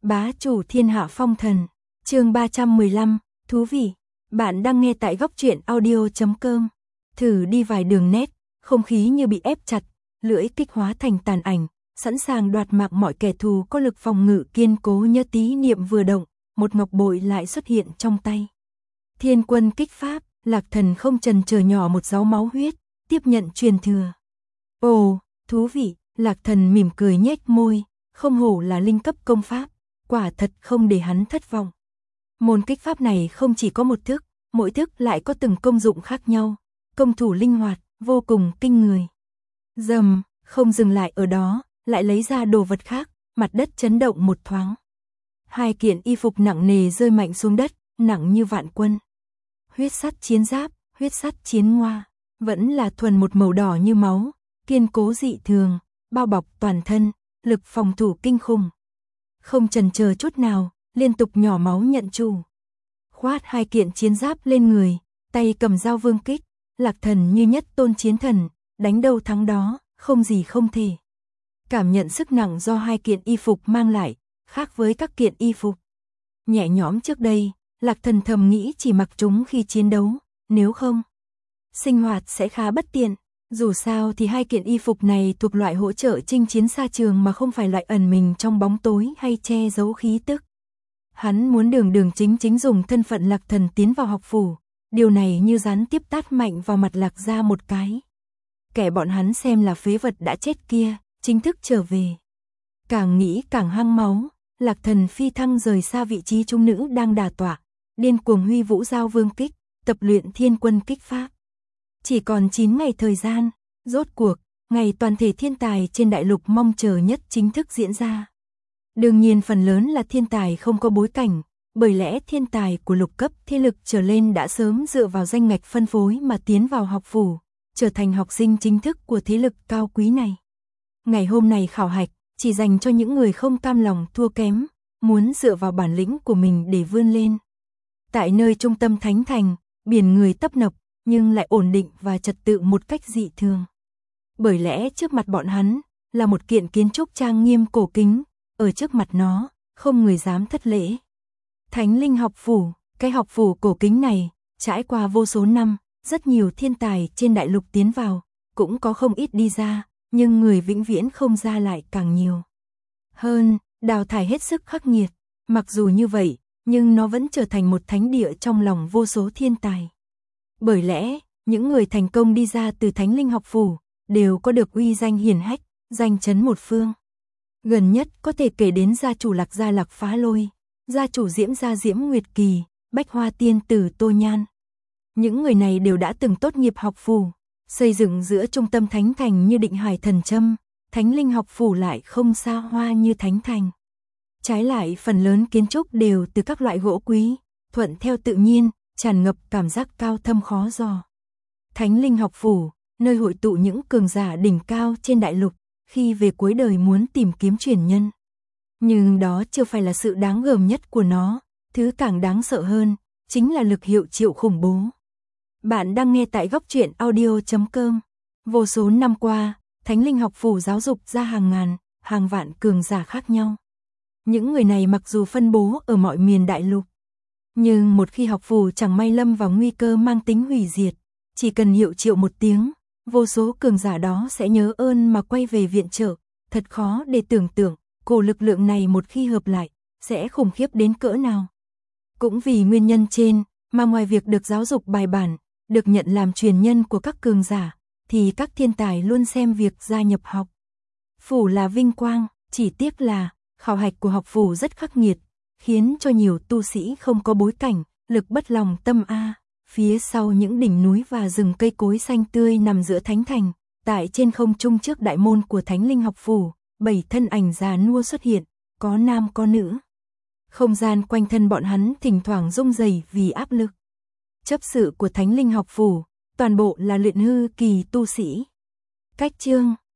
Bá chủ thiên hạ phong thần, chương 315, thú vị. Bạn đang nghe tại góc truyện audio.com. Thử đi vài đường nét, không khí như bị ép chặt, lưỡi kích hóa thành tàn ảnh, sẵn sàng đoạt mạng mọi kẻ thù có lực phòng ngự kiên cố. Nhớ tí niệm vừa động, một ngọc bội lại xuất hiện trong tay. Thiên quân kích pháp, Lạc Thần không chần chờ nhỏ một giáo máu huyết, tiếp nhận truyền thừa. Ồ, thú vị, Lạc Thần mỉm cười nhếch môi, không hổ là linh cấp công pháp, quả thật không để hắn thất vọng. Môn kích pháp này không chỉ có một thức, mỗi thức lại có từng công dụng khác nhau, công thủ linh hoạt, vô cùng kinh người. Dầm, không dừng lại ở đó, lại lấy ra đồ vật khác, mặt đất chấn động một thoáng. Hai kiện y phục nặng nề rơi mạnh xuống đất, nặng như vạn quân. Huyết sắt chiến giáp, huyết sắt chiến ngoa, vẫn là thuần một màu đỏ như máu, kiên cố dị thường, bao bọc toàn thân, lực phòng thủ kinh khủng. Không chần chờ chút nào, liên tục nhỏ máu nhận chủ. Khoát hai kiện chiến giáp lên người, tay cầm dao vương kích, Lạc Thần như nhất tôn chiến thần, đánh đâu thắng đó, không gì không thể. Cảm nhận sức nặng do hai kiện y phục mang lại, khác với các kiện y phục nhẹ nhõm trước đây, Lạc Thần thầm nghĩ chỉ mặc chúng khi chiến đấu, nếu không, sinh hoạt sẽ khá bất tiện. Dù sao thì hai kiện y phục này thuộc loại hỗ trợ chinh chiến xa trường mà không phải loại ẩn mình trong bóng tối hay che giấu khí tức. Hắn muốn đường chính dùng thân phận Lạc Thần tiến vào học phủ, điều này như gián tiếp tát mạnh vào mặt Lạc gia một cái. Kẻ bọn hắn xem là phế vật đã chết kia, chính thức trở về. Càng nghĩ càng hăng máu, Lạc Thần phi thăng rời xa vị trí trung nữ đang đả tọa, điên cuồng huy vũ giao vương kích, tập luyện thiên quân kích pháp. Chỉ còn 9 ngày thời gian, rốt cuộc, ngày toàn thể thiên tài trên đại lục mong chờ nhất chính thức diễn ra. Đương nhiên phần lớn là thiên tài không có bối cảnh, bởi lẽ thiên tài của lục cấp thế lực trở lên đã sớm dựa vào danh ngạch phân phối mà tiến vào học phủ, trở thành học sinh chính thức của thế lực cao quý này. Ngày hôm nay khảo hạch, chỉ dành cho những người không cam lòng thua kém, muốn dựa vào bản lĩnh của mình để vươn lên. Tại nơi trung tâm thánh thành, biển người tấp nập, nhưng lại ổn định và trật tự một cách dị thường. Bởi lẽ trước mặt bọn hắn, là một kiện kiến trúc trang nghiêm cổ kính, ở trước mặt nó, không người dám thất lễ. Thánh Linh học phủ, cái học phủ cổ kính này, trải qua vô số năm, rất nhiều thiên tài trên đại lục tiến vào, cũng có không ít đi ra, nhưng người vĩnh viễn không ra lại càng nhiều. Hơn, đào thải hết sức khắc nghiệt, mặc dù như vậy, nhưng nó vẫn trở thành một thánh địa trong lòng vô số thiên tài. Bởi lẽ, những người thành công đi ra từ Thánh Linh học phủ, đều có được uy danh hiển hách, danh chấn một phương. Gần nhất có thể kể đến gia chủ Lạc gia Lạc Phá Lôi, gia chủ Diễm gia Diễm Nguyệt Kỳ, Bách Hoa tiên tử Tô Nhan. Những người này đều đã từng tốt nghiệp học phủ, xây dựng giữa trung tâm thánh thành như Định Hải Thần Châm, Thánh Linh học phủ lại không xa hoa như thánh thành. Trái lại phần lớn kiến trúc đều từ các loại gỗ quý, thuận theo tự nhiên, tràn ngập cảm giác cao thâm khó dò. Thánh Linh học phủ, nơi hội tụ những cường giả đỉnh cao trên đại lục, khi về cuối đời muốn tìm kiếm truyền nhân. Nhưng đó chưa phải là sự đáng gờm nhất của nó, thứ càng đáng sợ hơn, chính là lực hiệu triệu khủng bố. Bạn đang nghe tại góc truyện audio.com. Vô số năm qua, Thánh Linh học phủ giáo dục ra hàng ngàn, hàng vạn cường giả khác nhau. Những người này mặc dù phân bố ở mọi miền đại lục, nhưng một khi học phủ chẳng may lâm vào nguy cơ mang tính hủy diệt, chỉ cần hiệu triệu một tiếng, vô số cường giả đó sẽ nhớ ơn mà quay về viện trợ. Thật khó để tưởng tượng, cổ lực lượng này một khi hợp lại, sẽ khủng khiếp đến cỡ nào. Cũng vì nguyên nhân trên, mà ngoài việc được giáo dục bài bản, được nhận làm truyền nhân của các cường giả, thì các thiên tài luôn xem việc gia nhập học phủ là vinh quang, chỉ tiếc là khảo hạch của học phủ rất khắc nghiệt, khiến cho nhiều tu sĩ không có bối cảnh, lực bất lòng tâm a. Phía sau những đỉnh núi và rừng cây cối xanh tươi nằm giữa thánh thành, tại trên không trung trước đại môn của Thánh Linh học phủ, 7 thân ảnh già nua xuất hiện, có nam có nữ. Không gian quanh thân bọn hắn thỉnh thoảng rung rẩy vì áp lực. Chấp sự của Thánh Linh học phủ, toàn bộ là luyện hư kỳ tu sĩ. Cách chương